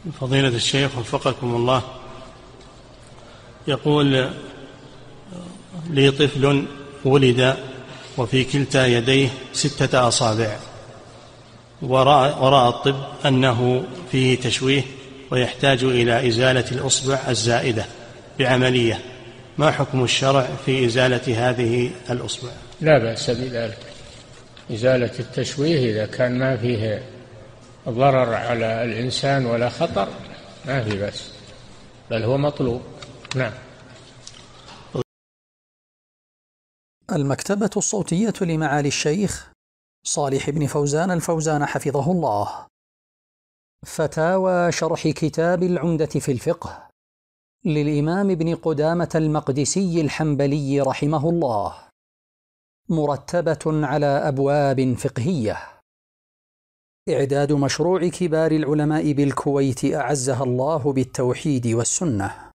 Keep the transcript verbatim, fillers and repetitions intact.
فضيلة الشيخ وفقكم الله، يقول لي طفل ولد وفي كلتا يديه ستة أصابع، ورأى الطب أنه فيه تشويه ويحتاج إلى إزالة الأصبع الزائدة بعملية، ما حكم الشرع في إزالة هذه الأصبع؟ لا بأس بذلك، إزالة التشويه إذا كان ما فيه ضرر على الإنسان ولا خطر ما في بأس، بل هو مطلوب. نعم. المكتبة الصوتية لمعالي الشيخ صالح بن فوزان الفوزان حفظه الله. فتاوى شرح كتاب العمدة في الفقه للإمام ابن قدامة المقدسي الحنبلي رحمه الله، مرتبة على أبواب فقهية. إعداد مشروع كبار العلماء بالكويت أعزها الله بالتوحيد والسنة.